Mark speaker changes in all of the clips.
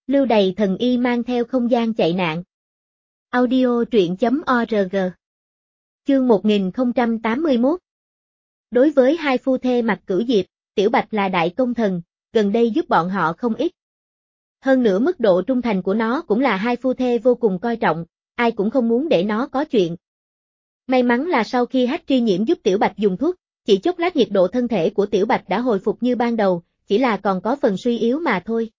Speaker 1: Lưu đày thần y mang theo không gian chạy nạn. Audio truyện.org. Chương 1081. Đối với hai phu thê Mặc Cửu Diệp, Tiểu Bạch là đại công thần, gần đây giúp bọn họ không ít. Hơn nữa mức độ trung thành của nó cũng là hai phu thê vô cùng coi trọng, ai cũng không muốn để nó có chuyện. May mắn là sau khi Hách Tri Nhiễm giúp Tiểu Bạch dùng thuốc, chỉ chốc lát nhiệt độ thân thể của Tiểu Bạch đã hồi phục như ban đầu, chỉ là còn có phần suy yếu mà thôi.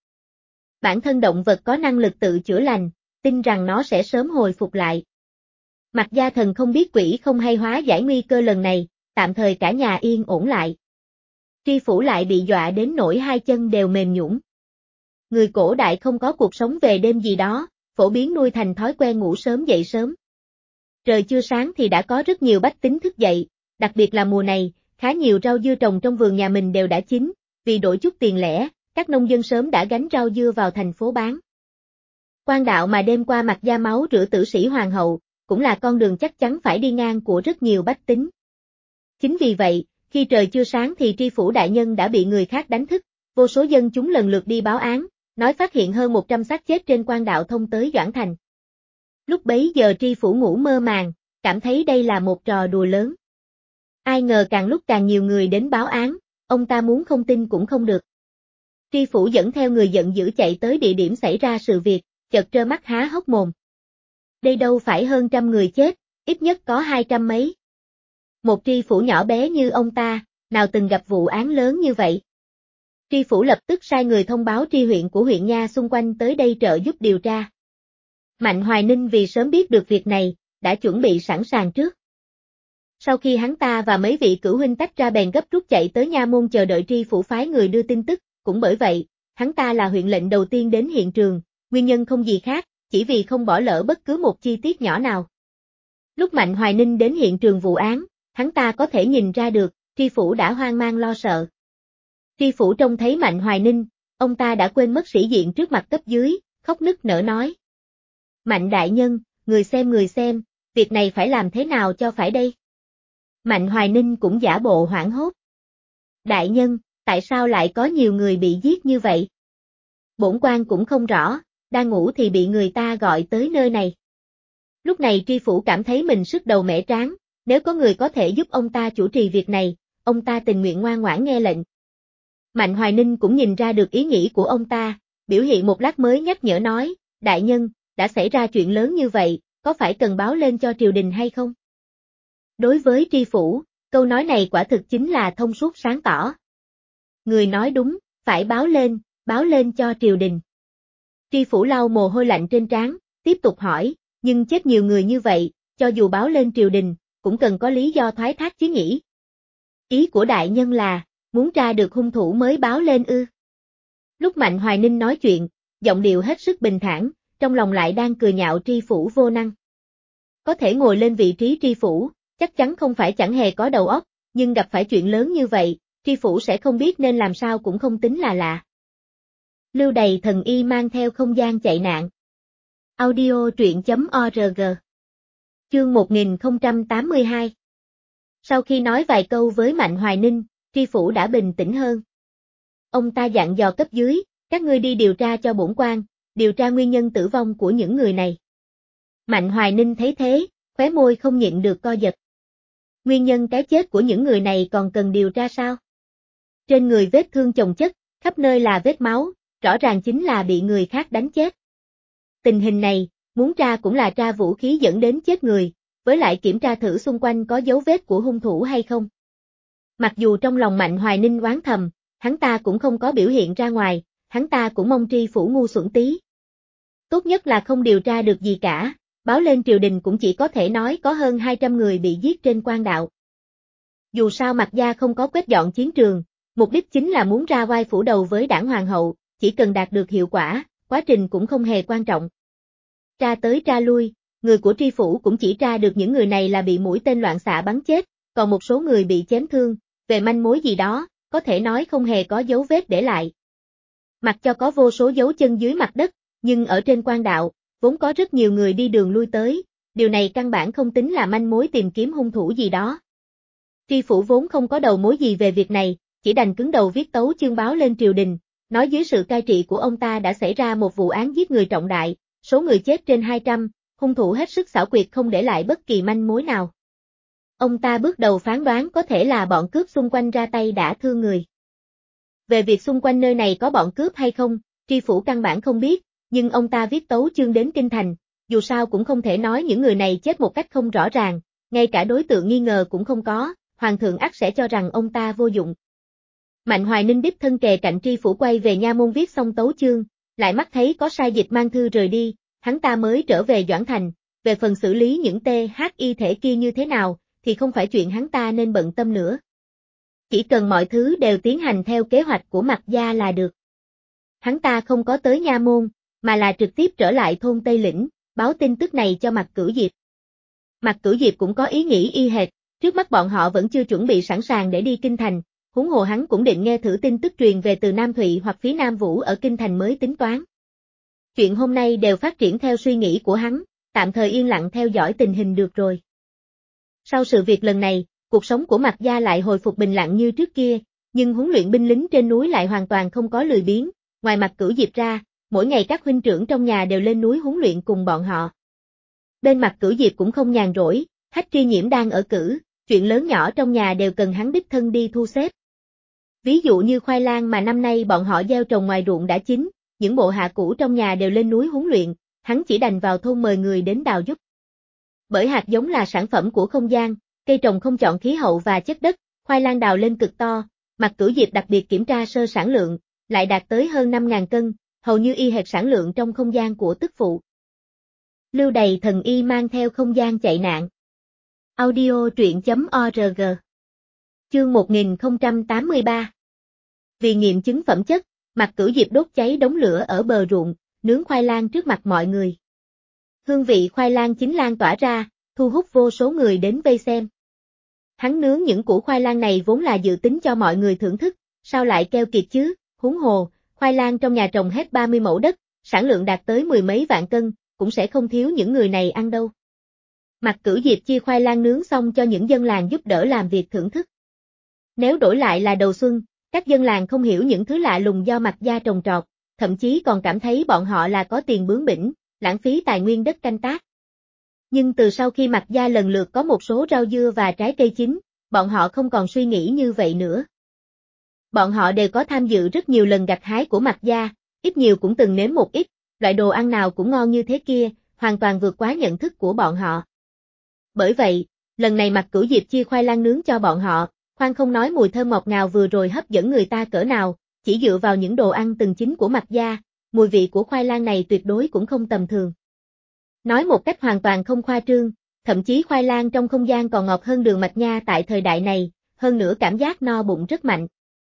Speaker 1: Bản thân động vật có năng lực tự chữa lành, tin rằng nó sẽ sớm hồi phục lại. Mặc Gia Thần không biết quỷ không hay hóa giải nguy cơ lần này, tạm thời cả nhà yên ổn lại. Tri Phủ lại bị dọa đến nỗi hai chân đều mềm nhũn. Người cổ đại không có cuộc sống về đêm gì đó, phổ biến nuôi thành thói quen ngủ sớm dậy sớm. Trời chưa sáng thì đã có rất nhiều bách tính thức dậy, đặc biệt là mùa này, khá nhiều rau dưa trồng trong vườn nhà mình đều đã chín, vì đổi chút tiền lẻ, các nông dân sớm đã gánh rau dưa vào thành phố bán. Quan đạo mà đêm qua Mặc Gia máu rửa tử sĩ hoàng hậu, cũng là con đường chắc chắn phải đi ngang của rất nhiều bách tính. Chính vì vậy, khi trời chưa sáng thì Tri Phủ đại nhân đã bị người khác đánh thức, vô số dân chúng lần lượt đi báo án, nói phát hiện hơn 100 xác chết trên quan đạo thông tới Doãn Thành. Lúc bấy giờ Tri Phủ ngủ mơ màng, cảm thấy đây là một trò đùa lớn. Ai ngờ càng lúc càng nhiều người đến báo án, ông ta muốn không tin cũng không được. Tri Phủ dẫn theo người giận dữ chạy tới địa điểm xảy ra sự việc, chợt trơ mắt há hốc mồm. Đây đâu phải hơn 100 người chết, ít nhất có 200 mấy. Một Tri Phủ nhỏ bé như ông ta, nào từng gặp vụ án lớn như vậy. Tri Phủ lập tức sai người thông báo tri huyện của huyện nha xung quanh tới đây trợ giúp điều tra. Mạnh Hoài Ninh vì sớm biết được việc này, đã chuẩn bị sẵn sàng trước. Sau khi hắn ta và mấy vị cửu huynh tách ra bèn gấp rút chạy tới nha môn chờ đợi Tri Phủ phái người đưa tin tức, cũng bởi vậy, hắn ta là huyện lệnh đầu tiên đến hiện trường, nguyên nhân không gì khác, chỉ vì không bỏ lỡ bất cứ một chi tiết nhỏ nào. Lúc Mạnh Hoài Ninh đến hiện trường vụ án, hắn ta có thể nhìn ra được, Tri Phủ đã hoang mang lo sợ. Tri Phủ trông thấy Mạnh Hoài Ninh, ông ta đã quên mất sĩ diện trước mặt cấp dưới, khóc nức nở nói. Mạnh đại nhân, người xem, việc này phải làm thế nào cho phải đây? Mạnh Hoài Ninh cũng giả bộ hoảng hốt. Đại nhân, tại sao lại có nhiều người bị giết như vậy? Bổn quan cũng không rõ, đang ngủ thì bị người ta gọi tới nơi này. Lúc này Tri Phủ cảm thấy mình sứt đầu mẻ trán, nếu có người có thể giúp ông ta chủ trì việc này, ông ta tình nguyện ngoan ngoãn nghe lệnh. Mạnh Hoài Ninh cũng nhìn ra được ý nghĩ của ông ta, biểu hiện một lát mới nhắc nhở nói, đại nhân, đã xảy ra chuyện lớn như vậy, có phải cần báo lên cho triều đình hay không? Đối với Tri Phủ, câu nói này quả thực chính là thông suốt sáng tỏ. Người nói đúng, phải báo lên cho triều đình. Tri Phủ lau mồ hôi lạnh trên trán, tiếp tục hỏi, nhưng chết nhiều người như vậy, cho dù báo lên triều đình, cũng cần có lý do thoái thác chứ nhỉ? Ý của đại nhân là, muốn tra được hung thủ mới báo lên ư? Lúc Mạnh Hoài Ninh nói chuyện, giọng điệu hết sức bình thản, trong lòng lại đang cười nhạo Tri Phủ vô năng. Có thể ngồi lên vị trí Tri Phủ, chắc chắn không phải chẳng hề có đầu óc, nhưng gặp phải chuyện lớn như vậy, Tri Phủ sẽ không biết nên làm sao cũng không tính là lạ. Lưu đày thần y mang theo không gian chạy nạn. Audio truyện.org. Chương 1082. Sau khi nói vài câu với Mạnh Hoài Ninh, Tri Phủ đã bình tĩnh hơn. Ông ta dặn dò cấp dưới, các ngươi đi điều tra cho bổn quan, điều tra nguyên nhân tử vong của những người này. Mạnh Hoài Ninh thấy thế, khóe môi không nhịn được co giật. Nguyên nhân cái chết của những người này còn cần điều tra sao? Trên người vết thương chồng chất, khắp nơi là vết máu, rõ ràng chính là bị người khác đánh chết. Tình hình này, muốn tra cũng là tra vũ khí dẫn đến chết người, với lại kiểm tra thử xung quanh có dấu vết của hung thủ hay không. Mặc dù trong lòng Mạnh Hoài Ninh oán thầm, hắn ta cũng không có biểu hiện ra ngoài, hắn ta cũng mong Tri Phủ ngu xuẩn tí. Tốt nhất là không điều tra được gì cả, báo lên triều đình cũng chỉ có thể nói có hơn 200 người bị giết trên quan đạo. Dù sao Mặc Gia không có quét dọn chiến trường, mục đích chính là muốn ra oai phủ đầu với đảng hoàng hậu, chỉ cần đạt được hiệu quả, quá trình cũng không hề quan trọng. Tra tới tra lui, người của Tri Phủ cũng chỉ tra được những người này là bị mũi tên loạn xạ bắn chết, còn một số người bị chém thương, về manh mối gì đó, có thể nói không hề có dấu vết để lại. Mặc cho có vô số dấu chân dưới mặt đất, nhưng ở trên quan đạo, vốn có rất nhiều người đi đường lui tới, điều này căn bản không tính là manh mối tìm kiếm hung thủ gì đó. Tri Phủ vốn không có đầu mối gì về việc này, chỉ đành cứng đầu viết tấu chương báo lên triều đình, nói dưới sự cai trị của ông ta đã xảy ra một vụ án giết người trọng đại, số người chết trên 200, hung thủ hết sức xảo quyệt không để lại bất kỳ manh mối nào. Ông ta bước đầu phán đoán có thể là bọn cướp xung quanh ra tay đã thương người. Về việc xung quanh nơi này có bọn cướp hay không, tri phủ căn bản không biết, nhưng ông ta viết tấu chương đến kinh thành, dù sao cũng không thể nói những người này chết một cách không rõ ràng, ngay cả đối tượng nghi ngờ cũng không có, hoàng thượng ắt sẽ cho rằng ông ta vô dụng. Mạnh Hoài Ninh đích thân kề cạnh tri phủ quay về nha môn viết xong tấu chương, lại mắt thấy có sai dịch mang thư rời đi, hắn ta mới trở về Doãn Thành, về phần xử lý những THI thể kia như thế nào, thì không phải chuyện hắn ta nên bận tâm nữa. Chỉ cần mọi thứ đều tiến hành theo kế hoạch của Mạc gia là được. Hắn ta không có tới nha môn, mà là trực tiếp trở lại thôn Tây Lĩnh, báo tin tức này cho Mạc Cửu Diệp. Mạc Cửu Diệp cũng có ý nghĩ y hệt, trước mắt bọn họ vẫn chưa chuẩn bị sẵn sàng để đi kinh thành, huống hồ hắn cũng định nghe thử tin tức truyền về từ Nam Thụy hoặc phía Nam Vũ ở kinh thành mới tính toán. Chuyện hôm nay đều phát triển theo suy nghĩ của hắn, tạm thời yên lặng theo dõi tình hình được rồi. Sau sự việc lần này, cuộc sống của Mạc gia lại hồi phục bình lặng như trước kia, nhưng huấn luyện binh lính trên núi lại hoàn toàn không có lười biếng, ngoài Mạc Cửu Diệp ra, mỗi ngày các huynh trưởng trong nhà đều lên núi huấn luyện cùng bọn họ. Bên Mạc Cửu Diệp cũng không nhàn rỗi, Hách Tri Nhiễm đang ở cử, chuyện lớn nhỏ trong nhà đều cần hắn đích thân đi thu xếp. Ví dụ như khoai lang mà năm nay bọn họ gieo trồng ngoài ruộng đã chín, những bộ hạ cũ trong nhà đều lên núi huấn luyện, hắn chỉ đành vào thôn mời người đến đào giúp. Bởi hạt giống là sản phẩm của không gian, cây trồng không chọn khí hậu và chất đất, khoai lang đào lên cực to, Mạc Cửu Diệp đặc biệt kiểm tra sơ sản lượng, lại đạt tới hơn 5.000 cân, hầu như y hệt sản lượng trong không gian của tức phụ. Lưu Đầy Thần Y mang theo không gian chạy nạn. Audio truyện.org. Chương 1083. Vì nghiệm chứng phẩm chất, Mạc Cửu Diệp đốt cháy đống lửa ở bờ ruộng, nướng khoai lang trước mặt mọi người. Hương vị khoai lang chín lan tỏa ra, thu hút vô số người đến vây xem. Hắn nướng những củ khoai lang này vốn là dự tính cho mọi người thưởng thức, sao lại keo kiệt chứ, huống hồ, khoai lang trong nhà trồng hết 30 mẫu đất, sản lượng đạt tới 10 mấy vạn cân, cũng sẽ không thiếu những người này ăn đâu. Mạc Cửu Diệp chia khoai lang nướng xong cho những dân làng giúp đỡ làm việc thưởng thức. Nếu đổi lại là đầu xuân, các dân làng không hiểu những thứ lạ lùng do Mạc gia trồng trọt, thậm chí còn cảm thấy bọn họ là có tiền bướng bỉnh, lãng phí tài nguyên đất canh tác. Nhưng từ sau khi Mạc gia lần lượt có một số rau dưa và trái cây chín, bọn họ không còn suy nghĩ như vậy nữa. Bọn họ đều có tham dự rất nhiều lần gặt hái của Mạc gia, ít nhiều cũng từng nếm một ít, loại đồ ăn nào cũng ngon như thế kia, hoàn toàn vượt quá nhận thức của bọn họ. Bởi vậy, lần này Mạc Cửu Diệp chia khoai lang nướng cho bọn họ, khoan không nói mùi thơm ngọt ngào vừa rồi hấp dẫn người ta cỡ nào, chỉ dựa vào những đồ ăn từng chín của Mạc gia, mùi vị của khoai lang này tuyệt đối cũng không tầm thường. Nói một cách hoàn toàn không khoa trương, thậm chí khoai lang trong không gian còn ngọt hơn đường mạch nha tại thời đại này, hơn nữa cảm giác no bụng rất mạnh.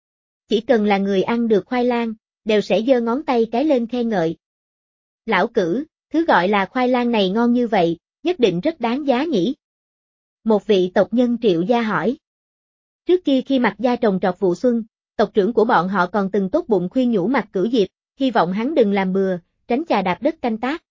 Speaker 1: Chỉ cần là người ăn được khoai lang, đều sẽ giơ ngón tay cái lên khen ngợi. Lão Cử, thứ gọi là khoai lang này ngon như vậy, nhất định rất đáng giá nhỉ? Một vị tộc nhân Triệu gia hỏi. Trước kia khi Mạc gia trồng trọt vụ xuân, tộc trưởng của bọn họ còn từng tốt bụng khuyên nhủ Mạc Cửu Diệp, hy vọng hắn đừng làm bừa, tránh chà đạp đất canh tác.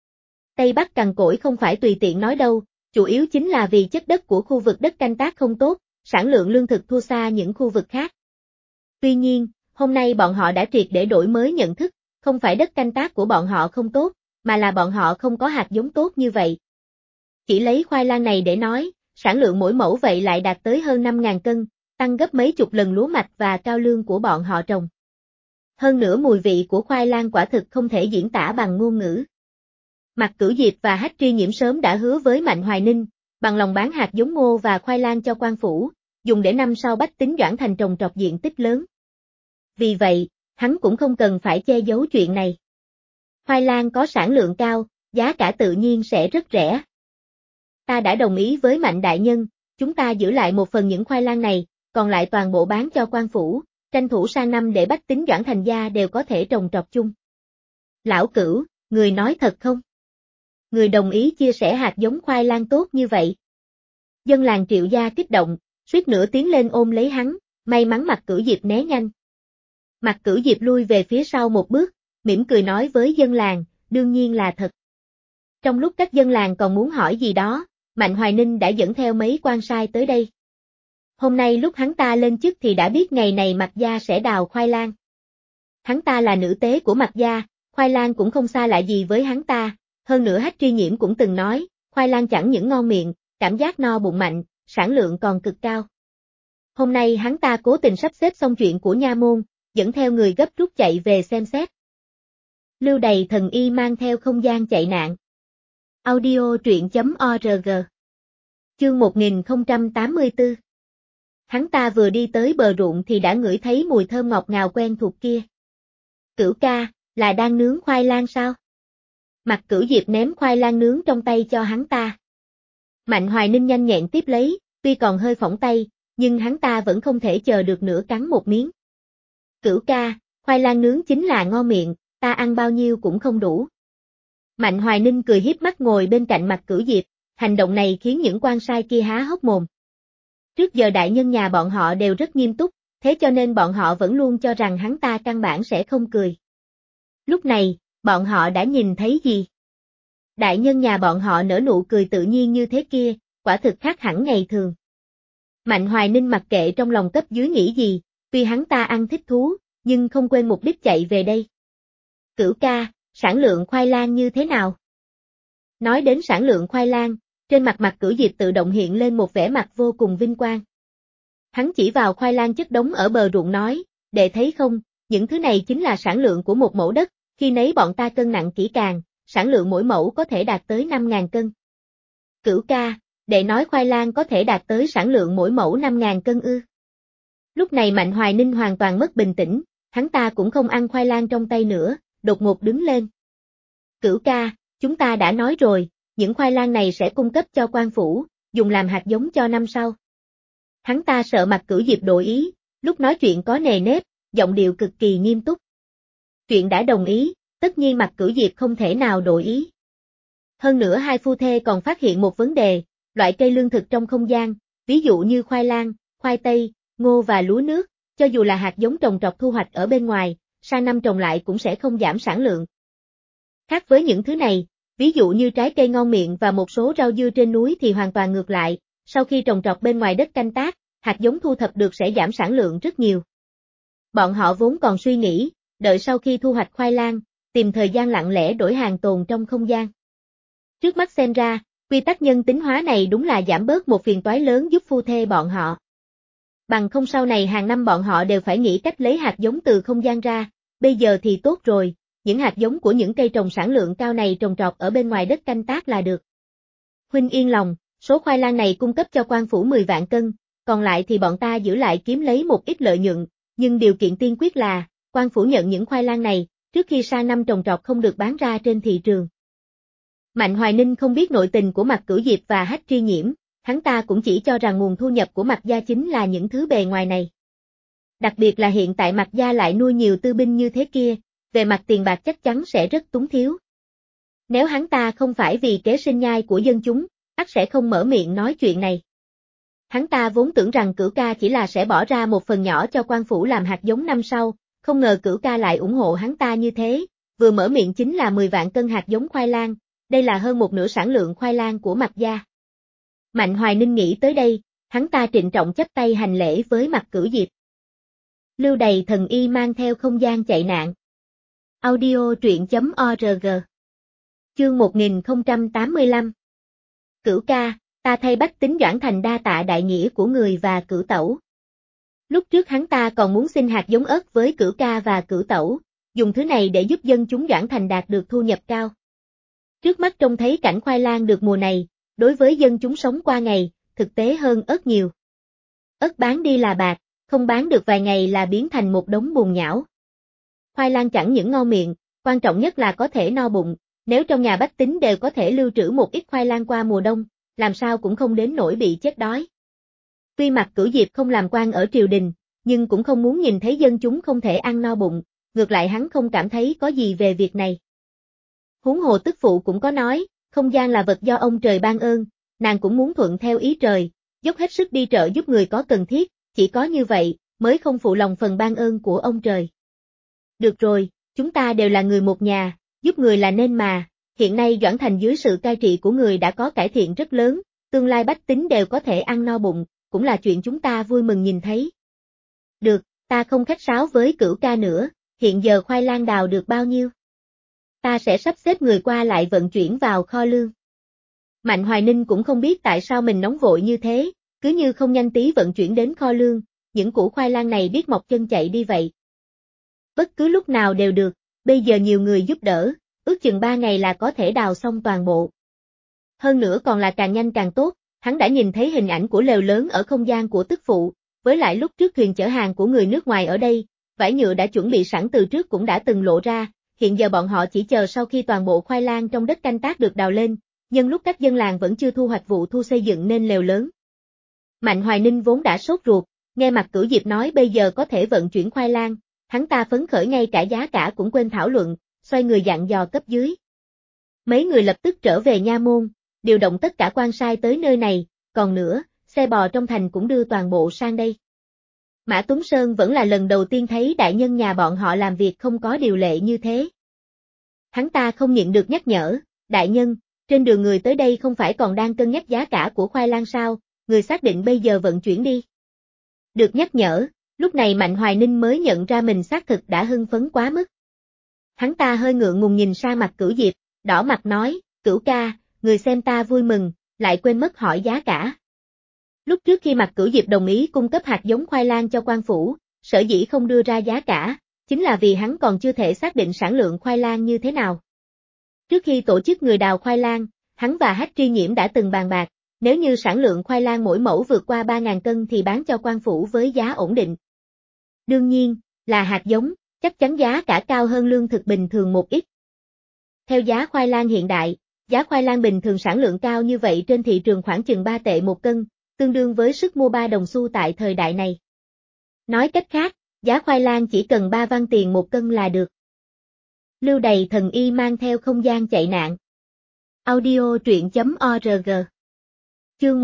Speaker 1: Tây Bắc cằn cỗi không phải tùy tiện nói đâu, chủ yếu chính là vì chất đất của khu vực đất canh tác không tốt, sản lượng lương thực thua xa những khu vực khác. Tuy nhiên, hôm nay bọn họ đã triệt để đổi mới nhận thức, không phải đất canh tác của bọn họ không tốt, mà là bọn họ không có hạt giống tốt như vậy. Chỉ lấy khoai lang này để nói, sản lượng mỗi mẫu vậy lại đạt tới hơn 5.000 cân, tăng gấp mấy chục lần lúa mạch và cao lương của bọn họ trồng. Hơn nữa mùi vị của khoai lang quả thực không thể diễn tả bằng ngôn ngữ. Mạc Cửu Diệp và Hách Tri Nhiễm sớm đã hứa với Mạnh Hoài Ninh, bằng lòng bán hạt giống ngô và khoai lang cho quan phủ, dùng để năm sau bách tính Doãn Thành trồng trọt diện tích lớn. Vì vậy, hắn cũng không cần phải che giấu chuyện này. Khoai lang có sản lượng cao, giá cả tự nhiên sẽ rất rẻ. Ta đã đồng ý với Mạnh đại nhân, chúng ta giữ lại một phần những khoai lang này, còn lại toàn bộ bán cho quan phủ, tranh thủ sang năm để bách tính Doãn Thành gia đều có thể trồng trọt chung. Lão Cửu, người nói thật không? Người đồng ý chia sẻ hạt giống khoai lang tốt như vậy. Dân làng Triệu gia kích động, suýt nữa tiến lên ôm lấy hắn, may mắn Mạc Cửu Diệp né nhanh. Mạc Cửu Diệp lui về phía sau một bước, mỉm cười nói với dân làng, đương nhiên là thật. Trong lúc các dân làng còn muốn hỏi gì đó, Mạnh Hoài Ninh đã dẫn theo mấy quan sai tới đây. Hôm nay lúc hắn ta lên chức thì đã biết ngày này Mạc gia sẽ đào khoai lang. Hắn ta là nữ tế của Mạc gia, khoai lang cũng không xa lạ gì với hắn ta, hơn nữa Hách Tri Nhiễm cũng từng nói, khoai lang chẳng những ngon miệng, cảm giác no bụng mạnh, sản lượng còn cực cao. Hôm nay hắn ta cố tình sắp xếp xong chuyện của nha môn, dẫn theo người gấp rút chạy về xem xét. Lưu Đày thần y mang theo không gian chạy nạn. Audio truyện.org. Chương 1084. Hắn ta vừa đi tới bờ ruộng thì đã ngửi thấy mùi thơm ngọt ngào quen thuộc kia. Cửu ca, là đang nướng khoai lang sao? Mạc Cửu Diệp ném khoai lang nướng trong tay cho hắn ta. Mạnh Hoài Ninh nhanh nhẹn tiếp lấy, tuy còn hơi phỏng tay, nhưng hắn ta vẫn không thể chờ được nữa cắn một miếng. Cửu ca, khoai lang nướng chính là ngon miệng, ta ăn bao nhiêu cũng không đủ. Mạnh Hoài Ninh cười hiếp mắt ngồi bên cạnh Mạc Cửu Diệp, hành động này khiến những quan sai kia há hốc mồm. Trước giờ đại nhân nhà bọn họ đều rất nghiêm túc, thế cho nên bọn họ vẫn luôn cho rằng hắn ta căn bản sẽ không cười. Lúc này, bọn họ đã nhìn thấy gì? Đại nhân nhà bọn họ nở nụ cười tự nhiên như thế kia, quả thực khác hẳn ngày thường. Mạnh Hoài Ninh mặc kệ trong lòng cấp dưới nghĩ gì, tuy hắn ta ăn thích thú, nhưng không quên mục đích chạy về đây. Cửu ca, sản lượng khoai lang như thế nào? Nói đến sản lượng khoai lang, trên mặt Mạc Cửu Diệp tự động hiện lên một vẻ mặt vô cùng vinh quang. Hắn chỉ vào khoai lang chất đống ở bờ ruộng nói, đệ thấy không, những thứ này chính là sản lượng của một mẫu đất, khi nấy bọn ta cân nặng kỹ càng, sản lượng mỗi mẫu có thể đạt tới 5.000 cân. Cửu ca, đệ nói khoai lang có thể đạt tới sản lượng mỗi mẫu 5.000 cân ư? Lúc này Mạnh Hoài Ninh hoàn toàn mất bình tĩnh, hắn ta cũng không ăn khoai lang trong tay nữa, đột ngột đứng lên. Cửu ca, chúng ta đã nói rồi, những khoai lang này sẽ cung cấp cho quan phủ, dùng làm hạt giống cho năm sau. Hắn ta sợ Mạc Cửu Diệp đổi ý, lúc nói chuyện có nề nếp, giọng điệu cực kỳ nghiêm túc. Chuyện đã đồng ý, tất nhiên Mạc Cửu Diệp không thể nào đổi ý. Hơn nữa hai phu thê còn phát hiện một vấn đề, loại cây lương thực trong không gian, ví dụ như khoai lang, khoai tây, ngô và lúa nước, cho dù là hạt giống trồng trọt thu hoạch ở bên ngoài, sang năm trồng lại cũng sẽ không giảm sản lượng. Khác với những thứ này, ví dụ như trái cây ngon miệng và một số rau dưa trên núi thì hoàn toàn ngược lại, sau khi trồng trọt bên ngoài đất canh tác, hạt giống thu thập được sẽ giảm sản lượng rất nhiều. Bọn họ vốn còn suy nghĩ, đợi sau khi thu hoạch khoai lang, tìm thời gian lặng lẽ đổi hàng tồn trong không gian. Trước mắt xem ra, quy tắc nhân tính hóa này đúng là giảm bớt một phiền toái lớn giúp phu thê bọn họ. Bằng không sau này hàng năm bọn họ đều phải nghĩ cách lấy hạt giống từ không gian ra, bây giờ thì tốt rồi, những hạt giống của những cây trồng sản lượng cao này trồng trọt ở bên ngoài đất canh tác là được. Huynh yên lòng, số khoai lang này cung cấp cho quan phủ 10 vạn cân, còn lại thì bọn ta giữ lại kiếm lấy một ít lợi nhuận, nhưng điều kiện tiên quyết là, quan phủ nhận những khoai lang này, trước khi sang năm trồng trọt không được bán ra trên thị trường. Mạnh Hoài Ninh không biết nội tình của Mạc Cửu Diệp và Hách Tri Nhiễm, hắn ta cũng chỉ cho rằng nguồn thu nhập của Mạc gia chính là những thứ bề ngoài này. Đặc biệt là hiện tại Mạc gia lại nuôi nhiều tư binh như thế kia, về mặt tiền bạc chắc chắn sẽ rất túng thiếu. Nếu hắn ta không phải vì kế sinh nhai của dân chúng, ắt sẽ không mở miệng nói chuyện này. Hắn ta vốn tưởng rằng Cửu ca chỉ là sẽ bỏ ra một phần nhỏ cho quan phủ làm hạt giống năm sau, không ngờ Cửu ca lại ủng hộ hắn ta như thế, vừa mở miệng chính là 10 vạn cân hạt giống khoai lang, đây là hơn một nửa sản lượng khoai lang của Mạc gia. Mạnh Hoài Ninh nghĩ tới đây, hắn ta trịnh trọng chắp tay hành lễ với Mạc Cửu Diệp. Lưu Đày thần y mang theo không gian chạy nạn. Audio truyện.org. Chương 1085. Cửu ca, ta thay Bách Tính Doãn Thành đa tạ đại nghĩa của người và Cửu tẩu. Lúc trước hắn ta còn muốn xin hạt giống ớt với Cửu ca và Cửu tẩu, dùng thứ này để giúp dân chúng Doãn Thành đạt được thu nhập cao. Trước mắt trông thấy cảnh khoai lang được mùa này, đối với dân chúng sống qua ngày, thực tế hơn ớt nhiều. Ớt bán đi là bạc, không bán được vài ngày là biến thành một đống bùn nhão. Khoai lang chẳng những ngon miệng, quan trọng nhất là có thể no bụng, nếu trong nhà bách tính đều có thể lưu trữ một ít khoai lang qua mùa đông, làm sao cũng không đến nỗi bị chết đói. Tuy Mạc Cửu Diệp không làm quan ở triều đình, nhưng cũng không muốn nhìn thấy dân chúng không thể ăn no bụng, ngược lại hắn không cảm thấy có gì về việc này. Huống hồ tức phụ cũng có nói, không gian là vật do ông trời ban ơn, nàng cũng muốn thuận theo ý trời, dốc hết sức đi trợ giúp người có cần thiết, chỉ có như vậy, mới không phụ lòng phần ban ơn của ông trời. Được rồi, chúng ta đều là người một nhà, giúp người là nên mà, hiện nay Doãn Thành dưới sự cai trị của người đã có cải thiện rất lớn, tương lai bách tính đều có thể ăn no bụng, cũng là chuyện chúng ta vui mừng nhìn thấy. Được, ta không khách sáo với Cửu ca nữa, hiện giờ khoai lang đào được bao nhiêu? Ta sẽ sắp xếp người qua lại vận chuyển vào kho lương. Mạnh Hoài Ninh cũng không biết tại sao mình nóng vội như thế, cứ như không nhanh tí vận chuyển đến kho lương, những củ khoai lang này biết mọc chân chạy đi vậy. Bất cứ lúc nào đều được, bây giờ nhiều người giúp đỡ, ước chừng 3 ngày là có thể đào xong toàn bộ. Hơn nữa còn là càng nhanh càng tốt, hắn đã nhìn thấy hình ảnh của lều lớn ở không gian của tức phụ, với lại lúc trước thuyền chở hàng của người nước ngoài ở đây, vải nhựa đã chuẩn bị sẵn từ trước cũng đã từng lộ ra, hiện giờ bọn họ chỉ chờ sau khi toàn bộ khoai lang trong đất canh tác được đào lên, nhân lúc các dân làng vẫn chưa thu hoạch vụ thu xây dựng nên lều lớn. Mạnh Hoài Ninh vốn đã sốt ruột, nghe Mạc Cửu Diệp nói bây giờ có thể vận chuyển khoai lang, hắn ta phấn khởi ngay cả giá cả cũng quên thảo luận, xoay người dặn dò cấp dưới. Mấy người lập tức trở về nha môn, điều động tất cả quan sai tới nơi này, còn nữa, xe bò trong thành cũng đưa toàn bộ sang đây. Mã Tuấn Sơn vẫn là lần đầu tiên thấy đại nhân nhà bọn họ làm việc không có điều lệ như thế. Hắn ta không nhịn được nhắc nhở, đại nhân, trên đường người tới đây không phải còn đang cân nhắc giá cả của khoai lang sao, người xác định bây giờ vận chuyển đi. Được nhắc nhở, lúc này Mạnh Hoài Ninh mới nhận ra mình xác thực đã hưng phấn quá mức. Hắn ta hơi ngượng ngùng nhìn sang mặt Cửu Diệp, đỏ mặt nói, Cửu ca, người xem ta vui mừng, lại quên mất hỏi giá cả. Lúc trước khi Mạc Cửu Diệp đồng ý cung cấp hạt giống khoai lang cho quan phủ, sở dĩ không đưa ra giá cả, chính là vì hắn còn chưa thể xác định sản lượng khoai lang như thế nào. Trước khi tổ chức người đào khoai lang, hắn và Hách Tri Nhiễm đã từng bàn bạc, nếu như sản lượng khoai lang mỗi mẫu vượt qua 3.000 cân thì bán cho quan phủ với giá ổn định. Đương nhiên, là hạt giống, chắc chắn giá cả cao hơn lương thực bình thường một ít. Theo giá khoai lang hiện đại, giá khoai lang bình thường sản lượng cao như vậy trên thị trường khoảng chừng 3 tệ một cân, tương đương với sức mua 3 đồng xu tại thời đại này. Nói cách khác, giá khoai lang chỉ cần 3 văn tiền một cân là được. Lưu Đầy Thần Y mang theo không gian chạy nạn. Audio truyện.org. Chương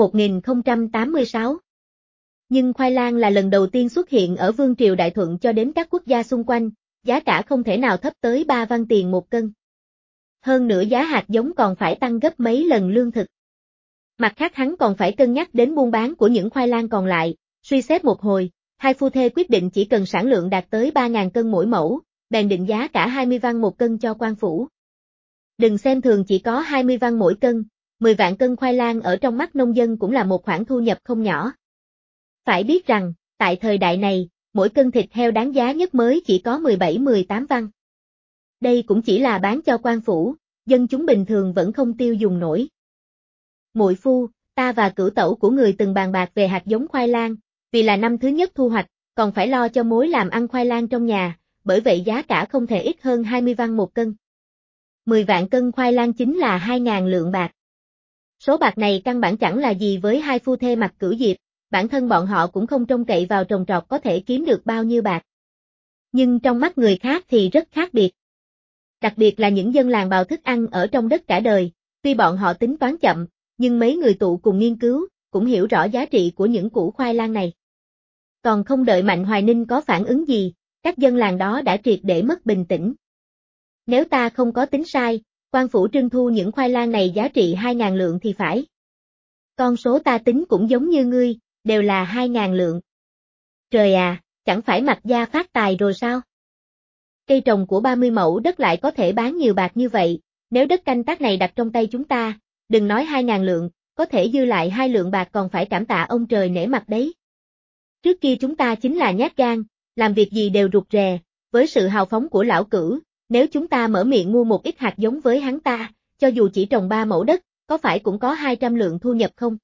Speaker 1: 1086. Nhưng khoai lang là lần đầu tiên xuất hiện ở Vương triều Đại Thuận cho đến các quốc gia xung quanh, giá cả không thể nào thấp tới 3 văn tiền một cân. Hơn nữa giá hạt giống còn phải tăng gấp mấy lần lương thực. Mặt khác hắn còn phải cân nhắc đến buôn bán của những khoai lang còn lại, suy xét một hồi, hai phu thê quyết định chỉ cần sản lượng đạt tới 3.000 cân mỗi mẫu, bèn định giá cả 20 văn một cân cho quan phủ. Đừng xem thường chỉ có 20 văn mỗi cân, 10 vạn cân khoai lang ở trong mắt nông dân cũng là một khoản thu nhập không nhỏ. Phải biết rằng, tại thời đại này, mỗi cân thịt heo đáng giá nhất mới chỉ có 17-18 văn. Đây cũng chỉ là bán cho quan phủ, dân chúng bình thường vẫn không tiêu dùng nổi. Muội phu, ta và cửu tẩu của người từng bàn bạc về hạt giống khoai lang, vì là năm thứ nhất thu hoạch, còn phải lo cho mối làm ăn khoai lang trong nhà, bởi vậy giá cả không thể ít hơn 20 văn một cân. 10 vạn cân khoai lang chính là 2.000 lượng bạc. Số bạc này căn bản chẳng là gì với hai phu thê Mạc Cửu Diệp, bản thân bọn họ cũng không trông cậy vào trồng trọt có thể kiếm được bao nhiêu bạc. Nhưng trong mắt người khác thì rất khác biệt. Đặc biệt là những dân làng bào thức ăn ở trong đất cả đời, tuy bọn họ tính toán chậm, nhưng mấy người tụ cùng nghiên cứu, cũng hiểu rõ giá trị của những củ khoai lang này. Còn không đợi Mạnh Hoài Ninh có phản ứng gì, các dân làng đó đã triệt để mất bình tĩnh. Nếu ta không có tính sai, quan phủ trưng thu những khoai lang này giá trị 2.000 lượng thì phải. Con số ta tính cũng giống như ngươi, đều là 2.000 lượng. Trời à, chẳng phải Mạc gia phát tài rồi sao? Cây trồng của 30 mẫu đất lại có thể bán nhiều bạc như vậy, nếu đất canh tác này đặt trong tay chúng ta, đừng nói 2.000 lượng, có thể dư lại 2 lượng bạc còn phải cảm tạ ông trời nể mặt đấy. Trước kia chúng ta chính là nhát gan, làm việc gì đều rụt rè, với sự hào phóng của lão Cửu, nếu chúng ta mở miệng mua một ít hạt giống với hắn ta, cho dù chỉ trồng 3 mẫu đất, có phải cũng có 200 lượng thu nhập không?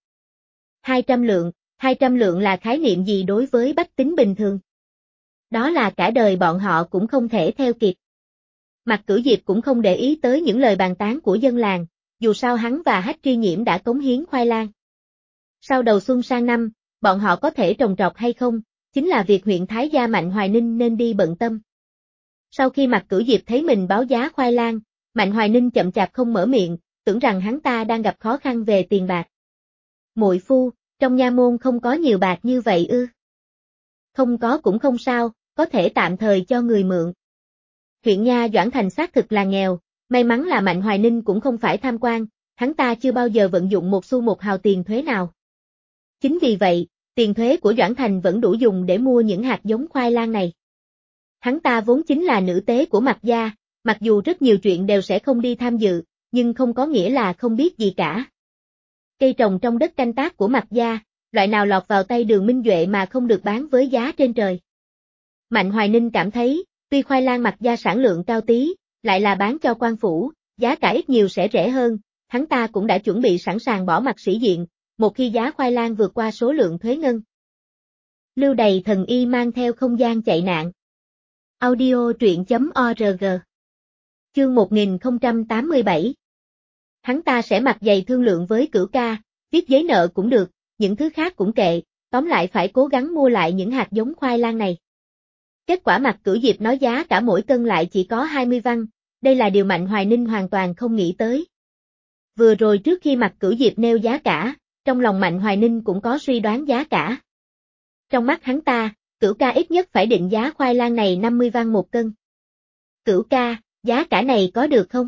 Speaker 1: 200 lượng là khái niệm gì đối với bách tính bình thường? Đó là cả đời bọn họ cũng không thể theo kịp. Mạc Cửu Diệp cũng không để ý tới những lời bàn tán của dân làng, dù sao hắn và Hách Tri Nhiễm đã cống hiến khoai lang. Sau đầu xuân sang năm, bọn họ có thể trồng trọt hay không, chính là việc huyện Thái gia Mạnh Hoài Ninh nên đi bận tâm. Sau khi Mạc Cửu Diệp thấy mình báo giá khoai lang, Mạnh Hoài Ninh chậm chạp không mở miệng, tưởng rằng hắn ta đang gặp khó khăn về tiền bạc. Muội phu, trong nha môn không có nhiều bạc như vậy ư? Không có cũng không sao, có thể tạm thời cho người mượn. Huyện nha Doãn Thành xác thực là nghèo, may mắn là Mạnh Hoài Ninh cũng không phải tham quan, hắn ta chưa bao giờ vận dụng một xu một hào tiền thuế nào. Chính vì vậy, tiền thuế của Doãn Thành vẫn đủ dùng để mua những hạt giống khoai lang này. Hắn ta vốn chính là nữ tế của Mạc gia, mặc dù rất nhiều chuyện đều sẽ không đi tham dự, nhưng không có nghĩa là không biết gì cả. Cây trồng trong đất canh tác của Mạc gia, loại nào lọt vào tay Đường Minh Duệ mà không được bán với giá trên trời. Mạnh Hoài Ninh cảm thấy, tuy khoai lang Mạc gia sản lượng cao tí, lại là bán cho quan phủ, giá cả ít nhiều sẽ rẻ hơn, hắn ta cũng đã chuẩn bị sẵn sàng bỏ mặt sĩ diện, một khi giá khoai lang vượt qua số lượng thuế ngân. Lưu Đày thần y mang theo không gian chạy nạn. Audio truyện.org. Chương 1087. Hắn ta sẽ mặt dày thương lượng với Cửu ca, viết giấy nợ cũng được, những thứ khác cũng kệ, tóm lại phải cố gắng mua lại những hạt giống khoai lang này. Kết quả Mạc Cửu Diệp nói giá cả mỗi cân lại chỉ có 20 văn, đây là điều Mạnh Hoài Ninh hoàn toàn không nghĩ tới. Vừa rồi trước khi Mạc Cửu Diệp nêu giá cả, trong lòng Mạnh Hoài Ninh cũng có suy đoán giá cả. Trong mắt hắn ta, Cửu ca ít nhất phải định giá khoai lang này 50 văn một cân. Cửu ca, giá cả này có được không?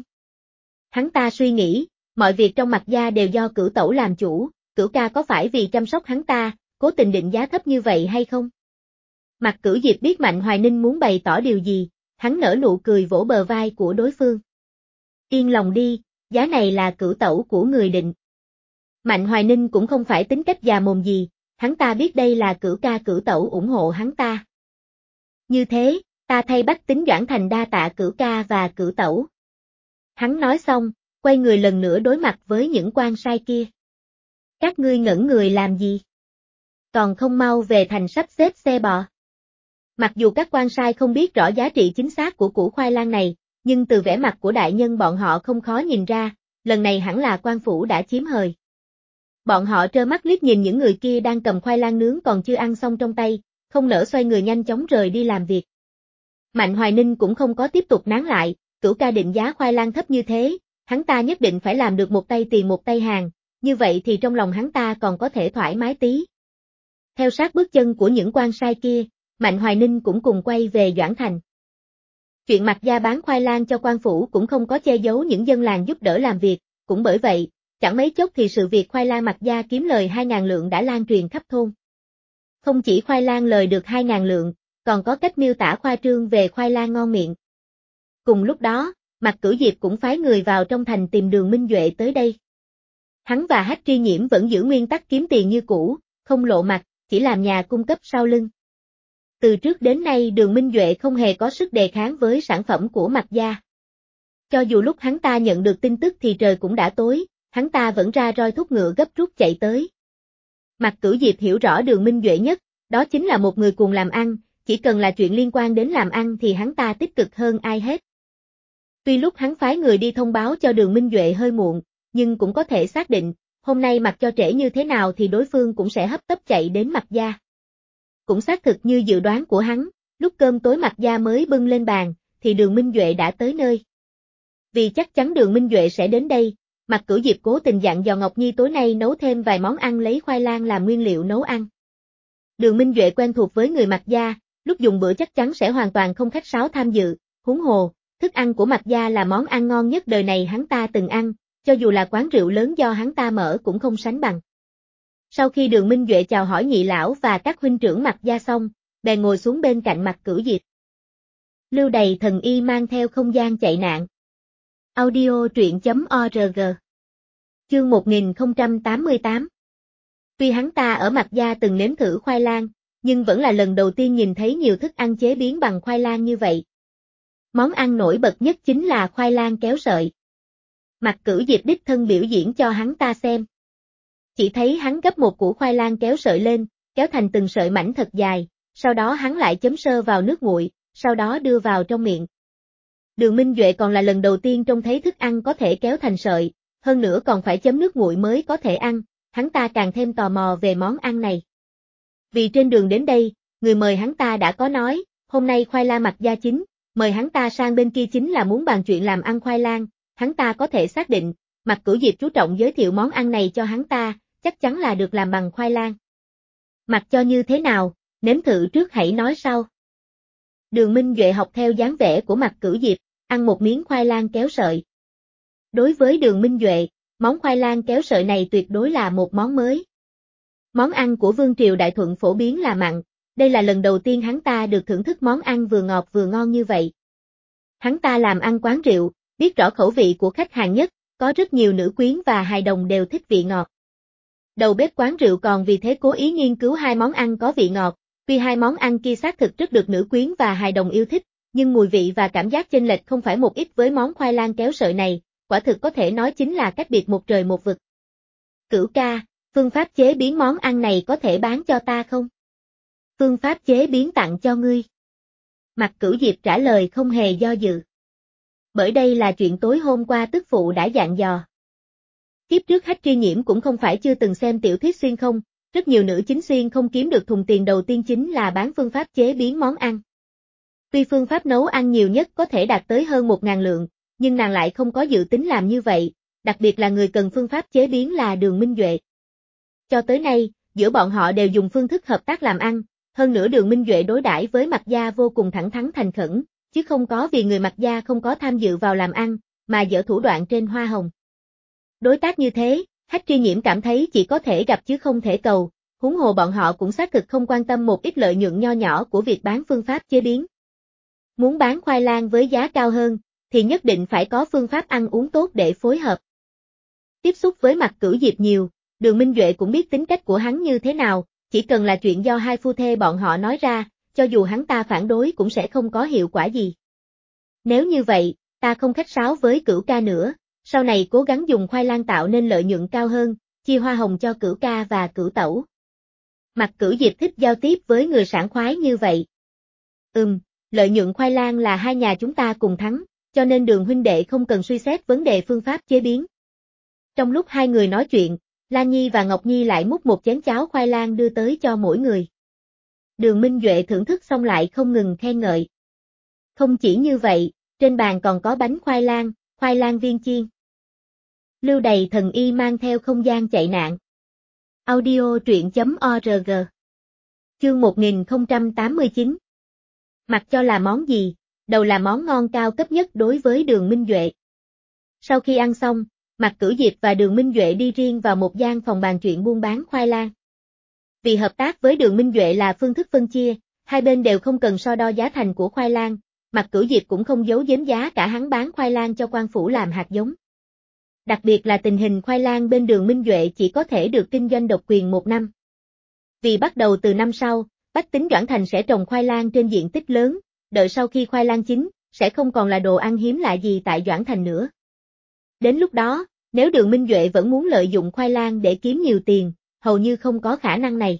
Speaker 1: Hắn ta suy nghĩ, mọi việc trong Mạc gia đều do Cửu tẩu làm chủ, Cửu ca có phải vì chăm sóc hắn ta, cố tình định giá thấp như vậy hay không? Mạc Cửu Diệp biết Mạnh Hoài Ninh muốn bày tỏ điều gì, hắn nở nụ cười vỗ bờ vai của đối phương. Yên lòng đi, giá này là Cửu tẩu của người định. Mạnh Hoài Ninh cũng không phải tính cách già mồm gì, hắn ta biết đây là Cửu ca Cửu tẩu ủng hộ hắn ta. Như thế, ta thay Bách Tính Doãn Thành đa tạ Cửu ca và Cửu tẩu. Hắn nói xong, quay người lần nữa đối mặt với những quan sai kia. Các ngươi ngẩn người làm gì? Còn không mau về thành sắp xếp xe bò. Mặc dù các quan sai không biết rõ giá trị chính xác của củ khoai lang này, nhưng từ vẻ mặt của đại nhân bọn họ không khó nhìn ra, lần này hẳn là quan phủ đã chiếm hời. Bọn họ trơ mắt liếc nhìn những người kia đang cầm khoai lang nướng còn chưa ăn xong trong tay, không nỡ xoay người nhanh chóng rời đi làm việc. Mạnh Hoài Ninh cũng không có tiếp tục nán lại, Cửu ca định giá khoai lang thấp như thế, hắn ta nhất định phải làm được một tay tiền một tay hàng, như vậy thì trong lòng hắn ta còn có thể thoải mái tí. Theo sát bước chân của những quan sai kia, Mạnh Hoài Ninh cũng cùng quay về Doãn Thành. Chuyện Mạc gia bán khoai lang cho quan phủ cũng không có che giấu những dân làng giúp đỡ làm việc, cũng bởi vậy, chẳng mấy chốc thì sự việc khoai lang Mạc gia kiếm lời 2.000 lượng đã lan truyền khắp thôn. Không chỉ khoai lang lời được 2.000 lượng, còn có cách miêu tả khoa trương về khoai lang ngon miệng. Cùng lúc đó, Mạc Cửu Diệp cũng phái người vào trong thành tìm Đường Minh Duệ tới đây. Hắn và Hách Tri Nhiễm vẫn giữ nguyên tắc kiếm tiền như cũ, không lộ mặt, chỉ làm nhà cung cấp sau lưng. Từ trước đến nay Đường Minh Duệ không hề có sức đề kháng với sản phẩm của Mạc gia. Cho dù lúc hắn ta nhận được tin tức thì trời cũng đã tối, hắn ta vẫn ra roi thúc ngựa gấp rút chạy tới. Mạc Cửu Diệp hiểu rõ Đường Minh Duệ nhất, đó chính là một người cuồng làm ăn, chỉ cần là chuyện liên quan đến làm ăn thì hắn ta tích cực hơn ai hết. Tuy lúc hắn phái người đi thông báo cho Đường Minh Duệ hơi muộn, nhưng cũng có thể xác định, hôm nay mặc cho trễ như thế nào thì đối phương cũng sẽ hấp tấp chạy đến Mạc gia. Cũng xác thực như dự đoán của hắn, lúc cơm tối Mạc gia mới bưng lên bàn, thì Đường Minh Duệ đã tới nơi. Vì chắc chắn Đường Minh Duệ sẽ đến đây, Mạc Cửu Diệp cố tình dặn dò Ngọc Nhi tối nay nấu thêm vài món ăn lấy khoai lang làm nguyên liệu nấu ăn. Đường Minh Duệ quen thuộc với người Mạc gia, lúc dùng bữa chắc chắn sẽ hoàn toàn không khách sáo tham dự, huống hồ, thức ăn của Mạc gia là món ăn ngon nhất đời này hắn ta từng ăn, cho dù là quán rượu lớn do hắn ta mở cũng không sánh bằng. Sau khi Đường Minh Duệ chào hỏi nhị lão và các huynh trưởng Mạc gia xong, bèn ngồi xuống bên cạnh Mạc Cửu Diệp. Lưu Đày thần y mang theo không gian chạy nạn. Audio truyện.org. Chương 1088. Tuy hắn ta ở Mạc gia từng nếm thử khoai lang, nhưng vẫn là lần đầu tiên nhìn thấy nhiều thức ăn chế biến bằng khoai lang như vậy. Món ăn nổi bật nhất chính là khoai lang kéo sợi. Mạc Cửu Diệp đích thân biểu diễn cho hắn ta xem. Chỉ thấy hắn gấp một củ khoai lang kéo sợi lên, kéo thành từng sợi mảnh thật dài, sau đó hắn lại chấm sơ vào nước nguội, sau đó đưa vào trong miệng. Đường Minh Duệ còn là lần đầu tiên trông thấy thức ăn có thể kéo thành sợi, hơn nữa còn phải chấm nước nguội mới có thể ăn, hắn ta càng thêm tò mò về món ăn này. Vì trên đường đến đây, người mời hắn ta đã có nói, hôm nay khoai lang Mạc gia chính, mời hắn ta sang bên kia chính là muốn bàn chuyện làm ăn khoai lang, hắn ta có thể xác định, Mạc Cửu Diệp chú trọng giới thiệu món ăn này cho hắn ta, chắc chắn là được làm bằng khoai lang. Mặc cho như thế nào, nếm thử trước hãy nói sau. Đường Minh Duệ học theo dáng vẻ của Mạc Cửu Diệp, ăn một miếng khoai lang kéo sợi. Đối với Đường Minh Duệ, món khoai lang kéo sợi này tuyệt đối là một món mới. Món ăn của Vương triều Đại Thuận phổ biến là mặn, Đây là lần đầu tiên hắn ta được thưởng thức món ăn vừa ngọt vừa ngon như vậy. Hắn ta làm ăn quán rượu, biết rõ khẩu vị của khách hàng nhất, có rất nhiều nữ quyến và hài đồng đều thích vị ngọt. Đầu bếp quán rượu còn vì thế cố ý nghiên cứu hai món ăn có vị ngọt, vì hai món ăn kia xác thực rất được nữ quyến và hài đồng yêu thích, nhưng mùi vị và cảm giác chênh lệch không phải một ít với món khoai lang kéo sợi này, quả thực có thể nói chính là cách biệt một trời một vực. Cửu ca, phương pháp chế biến món ăn này có thể bán cho ta không? Phương pháp chế biến tặng cho ngươi. Mạc Cửu Diệp trả lời không hề do dự. Bởi đây là chuyện tối hôm qua tức phụ đã dặn dò. Kiếp trước Hách Tri Nhiễm cũng không phải chưa từng xem tiểu thuyết xuyên không, rất nhiều nữ chính xuyên không kiếm được thùng tiền đầu tiên chính là bán phương pháp chế biến món ăn. Tuy phương pháp nấu ăn nhiều nhất có thể đạt tới hơn 1.000 lượng, nhưng nàng lại không có dự tính làm như vậy, đặc biệt là người cần phương pháp chế biến là Đường Minh Duệ. Cho tới nay, giữa bọn họ đều dùng phương thức hợp tác làm ăn, hơn nữa Đường Minh Duệ đối đãi với Mạc Gia vô cùng thẳng thắn thành khẩn, chứ không có vì người Mạc Gia không có tham dự vào làm ăn, mà dở thủ đoạn trên hoa hồng. Đối tác như thế, Hách Tri Nhiễm cảm thấy chỉ có thể gặp chứ không thể cầu, huống hồ bọn họ cũng xác thực không quan tâm một ít lợi nhuận nho nhỏ của việc bán phương pháp chế biến. Muốn bán khoai lang với giá cao hơn, thì nhất định phải có phương pháp ăn uống tốt để phối hợp. Tiếp xúc với Mạc Cửu Diệp nhiều, Đường Minh Duệ cũng biết tính cách của hắn như thế nào, chỉ cần là chuyện do hai phu thê bọn họ nói ra, cho dù hắn ta phản đối cũng sẽ không có hiệu quả gì. Nếu như vậy, ta không khách sáo với Cửu ca nữa, sau này cố gắng dùng khoai lang tạo nên lợi nhuận cao hơn, chia hoa hồng cho Cửu ca và Cửu tẩu. Mạc Cửu Diệp thích giao tiếp với người sảng khoái như vậy. Lợi nhuận khoai lang là hai nhà chúng ta cùng thắng, cho nên Đường huynh đệ không cần suy xét vấn đề phương pháp chế biến. Trong lúc hai người nói chuyện, Lan Nhi và Ngọc Nhi lại múc một chén cháo khoai lang đưa tới cho mỗi người. Đường Minh Duệ thưởng thức xong lại không ngừng khen ngợi. Không chỉ như vậy, trên bàn còn có bánh khoai lang viên chiên. Lưu Đầy Thần Y mang theo không gian chạy nạn. Audio truyện.org. Chương 1089. Mặc cho là món gì, đầu là món ngon cao cấp nhất đối với Đường Minh Duệ. Sau khi ăn xong, Mạc Cửu Diệp và Đường Minh Duệ đi riêng vào một gian phòng bàn chuyện buôn bán khoai lang. Vì hợp tác với Đường Minh Duệ là phương thức phân chia, hai bên đều không cần so đo giá thành của khoai lang, Mạc Cửu Diệp cũng không giấu giếm giá cả hắn bán khoai lang cho quan phủ làm hạt giống. Đặc biệt là tình hình khoai lang bên Đường Minh Duệ chỉ có thể được kinh doanh độc quyền 1 năm. Vì bắt đầu từ năm sau, bách tính Doãn Thành sẽ trồng khoai lang trên diện tích lớn, đợi sau khi khoai lang chín, sẽ không còn là đồ ăn hiếm lạ gì tại Doãn Thành nữa. Đến lúc đó, nếu Đường Minh Duệ vẫn muốn lợi dụng khoai lang để kiếm nhiều tiền, hầu như không có khả năng này.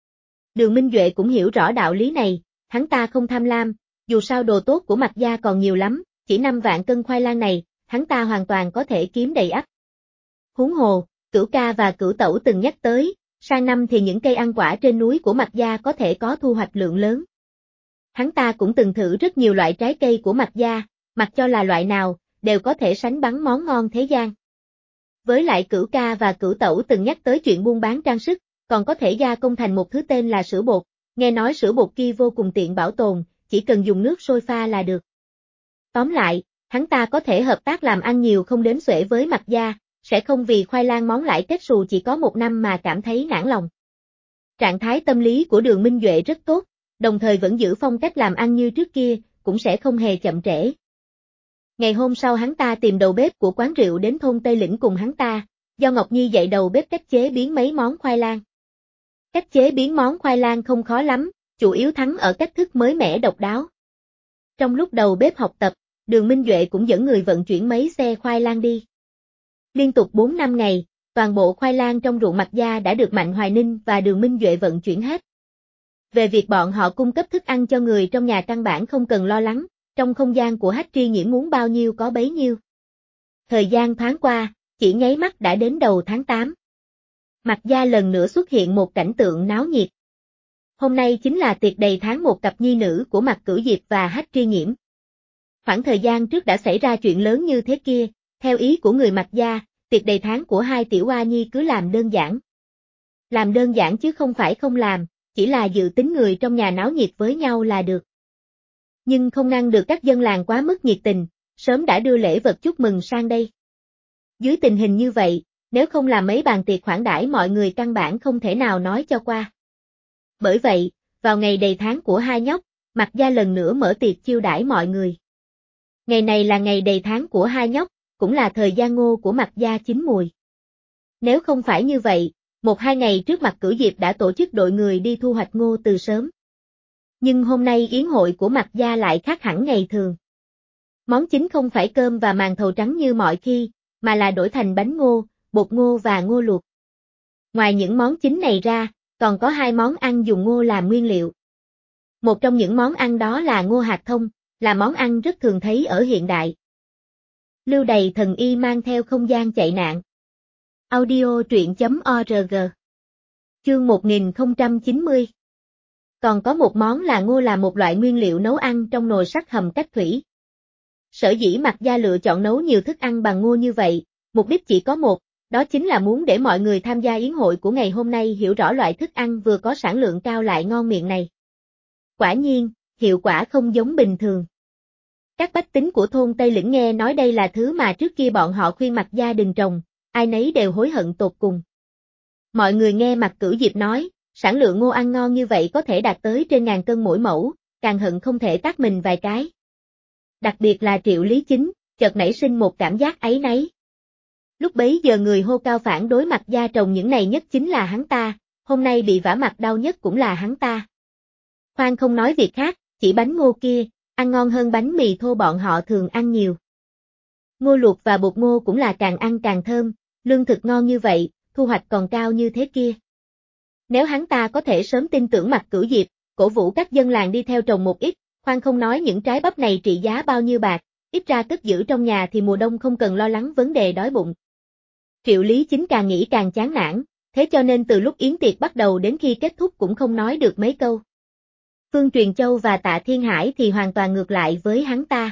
Speaker 1: Đường Minh Duệ cũng hiểu rõ đạo lý này, hắn ta không tham lam, dù sao đồ tốt của Mạc Gia còn nhiều lắm, chỉ 5 vạn cân khoai lang này, hắn ta hoàn toàn có thể kiếm đầy ắp. Huống hồ, Cửu ca và Cửu tẩu từng nhắc tới, sang năm thì những cây ăn quả trên núi của Mạc Gia có thể có thu hoạch lượng lớn. Hắn ta cũng từng thử rất nhiều loại trái cây của Mạc Gia, mặc cho là loại nào, đều có thể sánh bằng món ngon thế gian. Với lại Cửu ca và Cửu tẩu từng nhắc tới chuyện buôn bán trang sức, còn có thể gia công thành một thứ tên là sữa bột, nghe nói sữa bột kia vô cùng tiện bảo tồn, chỉ cần dùng nước sôi pha là được. Tóm lại, hắn ta có thể hợp tác làm ăn nhiều không đếm xuể với Mạc Gia, sẽ không vì khoai lang món lãi kết xù chỉ có 1 năm mà cảm thấy nản lòng. Trạng thái tâm lý của Đường Minh Duệ rất tốt, đồng thời vẫn giữ phong cách làm ăn như trước kia, cũng sẽ không hề chậm trễ. Ngày hôm sau hắn ta tìm đầu bếp của quán rượu đến thôn Tây Lĩnh cùng hắn ta, do Ngọc Nhi dạy đầu bếp cách chế biến mấy món khoai lang. Cách chế biến món khoai lang không khó lắm, chủ yếu thắng ở cách thức mới mẻ độc đáo. Trong lúc đầu bếp học tập, Đường Minh Duệ cũng dẫn người vận chuyển mấy xe khoai lang đi. Liên tục 4 năm ngày, toàn bộ khoai lang trong ruộng Mạc Gia đã được Mạnh Hoài Ninh và Đường Minh Duệ vận chuyển hết. Về việc bọn họ cung cấp thức ăn cho người trong nhà căn bản không cần lo lắng, trong không gian của Hách Tri Nhiễm muốn bao nhiêu có bấy nhiêu. Thời gian thoáng qua, chỉ nháy mắt đã đến đầu tháng 8. Mạc Gia lần nữa xuất hiện một cảnh tượng náo nhiệt. Hôm nay chính là tiệc đầy tháng một cặp nhi nữ của Mạc Cửu Diệp và Hách Tri Nhiễm. Khoảng thời gian trước đã xảy ra chuyện lớn như thế kia, theo ý của người Mạc Gia, tiệc đầy tháng của hai tiểu oa nhi cứ làm đơn giản. Làm đơn giản chứ không phải không làm, chỉ là dự tính người trong nhà náo nhiệt với nhau là được. Nhưng không ngăn được các dân làng quá mức nhiệt tình, sớm đã đưa lễ vật chúc mừng sang đây. Dưới tình hình như vậy, nếu không làm mấy bàn tiệc khoản đãi mọi người căn bản không thể nào nói cho qua. Bởi vậy, vào ngày đầy tháng của hai nhóc, Mạc gia lần nữa mở tiệc chiêu đãi mọi người. Ngày này là ngày đầy tháng của hai nhóc, cũng là thời gian ngô của Mạc gia chín mùi. Nếu không phải như vậy, 1-2 ngày trước Mạc Cửu Diệp đã tổ chức đội người đi thu hoạch ngô từ sớm. Nhưng hôm nay yến hội của Mạc gia lại khác hẳn ngày thường. Món chính không phải cơm và màn thầu trắng như mọi khi, mà là đổi thành bánh ngô, bột ngô và ngô luộc. Ngoài những món chính này ra, còn có 2 món ăn dùng ngô làm nguyên liệu. Một trong những món ăn đó là ngô hạt thông, là món ăn rất thường thấy ở hiện đại. Lưu Đày thần y mang theo không gian chạy nạn. Audio truyện.org. Chương 1090. Còn có một món là ngô là một loại nguyên liệu nấu ăn trong nồi sắt hầm cách thủy. Sở dĩ Mạc gia lựa chọn nấu nhiều thức ăn bằng ngô như vậy, mục đích chỉ có một, đó chính là muốn để mọi người tham gia yến hội của ngày hôm nay hiểu rõ loại thức ăn vừa có sản lượng cao lại ngon miệng này. Quả nhiên, hiệu quả không giống bình thường. Các bách tính của thôn Tây Lĩnh nghe nói đây là thứ mà trước kia bọn họ khuyên Mạc gia đừng trồng, ai nấy đều hối hận tột cùng. Mọi người nghe Mạc Cửu Diệp nói, sản lượng ngô ăn ngon như vậy có thể đạt tới trên 1000 cân mỗi mẫu, càng hận không thể tát mình vài cái. Đặc biệt là Triệu Lý Chính, chợt nảy sinh một cảm giác áy náy. Lúc bấy giờ người hô cao phản đối Mạc gia trồng những này nhất chính là hắn ta, hôm nay bị vả mặt đau nhất cũng là hắn ta. Khoan không nói việc khác, chỉ bánh ngô kia, ăn ngon hơn bánh mì thô bọn họ thường ăn nhiều. Ngô luộc và bột ngô cũng là càng ăn càng thơm, lương thực ngon như vậy, thu hoạch còn cao như thế kia. Nếu hắn ta có thể sớm tin tưởng Mạc Cửu Diệp, cổ vũ các dân làng đi theo trồng một ít, khoan không nói những trái bắp này trị giá bao nhiêu bạc, ít ra cất giữ trong nhà thì mùa đông không cần lo lắng vấn đề đói bụng. Triệu Lý Chính càng nghĩ càng chán nản, thế cho nên từ lúc yến tiệc bắt đầu đến khi kết thúc cũng không nói được mấy câu. Phương Truyền Châu và Tạ Thiên Hải thì hoàn toàn ngược lại với hắn ta.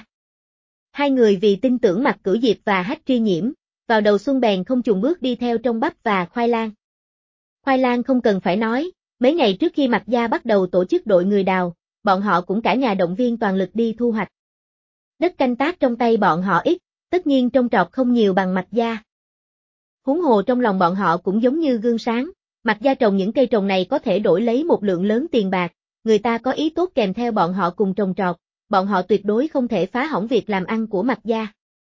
Speaker 1: Hai người vì tin tưởng Mạc Cửu Diệp và Hách Tri Nhiễm, vào đầu xuân bèn không chùn bước đi theo trong bắp và khoai lang. Khoai lang không cần phải nói, mấy ngày trước khi Mạc gia bắt đầu tổ chức đội người đào, bọn họ cũng cả nhà động viên toàn lực đi thu hoạch. Đất canh tác trong tay bọn họ ít, tất nhiên trông trọt không nhiều bằng Mạc gia. Huống hồ trong lòng bọn họ cũng giống như gương sáng, Mạc gia trồng những cây trồng này có thể đổi lấy một lượng lớn tiền bạc, người ta có ý tốt kèm theo bọn họ cùng trồng trọt, bọn họ tuyệt đối không thể phá hỏng việc làm ăn của Mạc gia.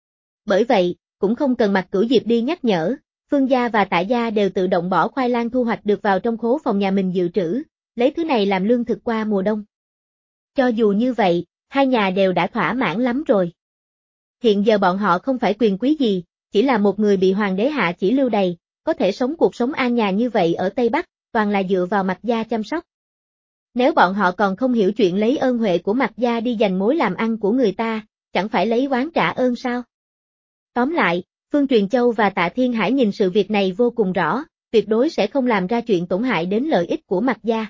Speaker 1: Bởi vậy, cũng không cần Mạc Cửu Diệp đi nhắc nhở, Phương gia và Tạ gia đều tự động bỏ khoai lang thu hoạch được vào trong khố phòng nhà mình dự trữ, lấy thứ này làm lương thực qua mùa đông. Cho dù như vậy, hai nhà đều đã thỏa mãn lắm rồi. Hiện giờ bọn họ không phải quyền quý gì, chỉ là một người bị hoàng đế hạ chỉ Lưu Đày, có thể sống cuộc sống an nhàn như vậy ở Tây Bắc, toàn là dựa vào Mạc gia chăm sóc. Nếu bọn họ còn không hiểu chuyện lấy ơn huệ của Mạc gia đi giành mối làm ăn của người ta, chẳng phải lấy oán trả ơn sao? Tóm lại, Phương Truyền Châu và Tạ Thiên Hải nhìn sự việc này vô cùng rõ, tuyệt đối sẽ không làm ra chuyện tổn hại đến lợi ích của Mạc gia.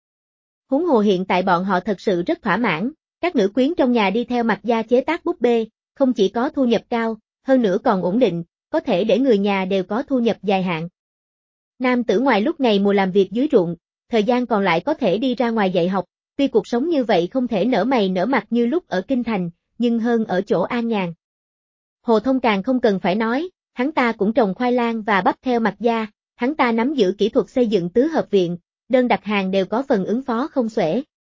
Speaker 1: Huống hồ hiện tại bọn họ thật sự rất thỏa mãn, các nữ quyến trong nhà đi theo Mạc gia chế tác búp bê, không chỉ có thu nhập cao, hơn nữa còn ổn định, có thể để người nhà đều có thu nhập dài hạn. Nam tử ngoài lúc ngày mùa làm việc dưới ruộng, thời gian còn lại có thể đi ra ngoài dạy học, tuy cuộc sống như vậy không thể nở mày nở mặt như lúc ở Kinh Thành, nhưng hơn ở chỗ an nhàn. Hồ Thông càng không cần phải nói, hắn ta cũng trồng khoai lang và bắp theo Mạc gia, hắn ta nắm giữ kỹ thuật xây dựng tứ hợp viện, đơn đặt hàng đều có phần ứng phó không xuể.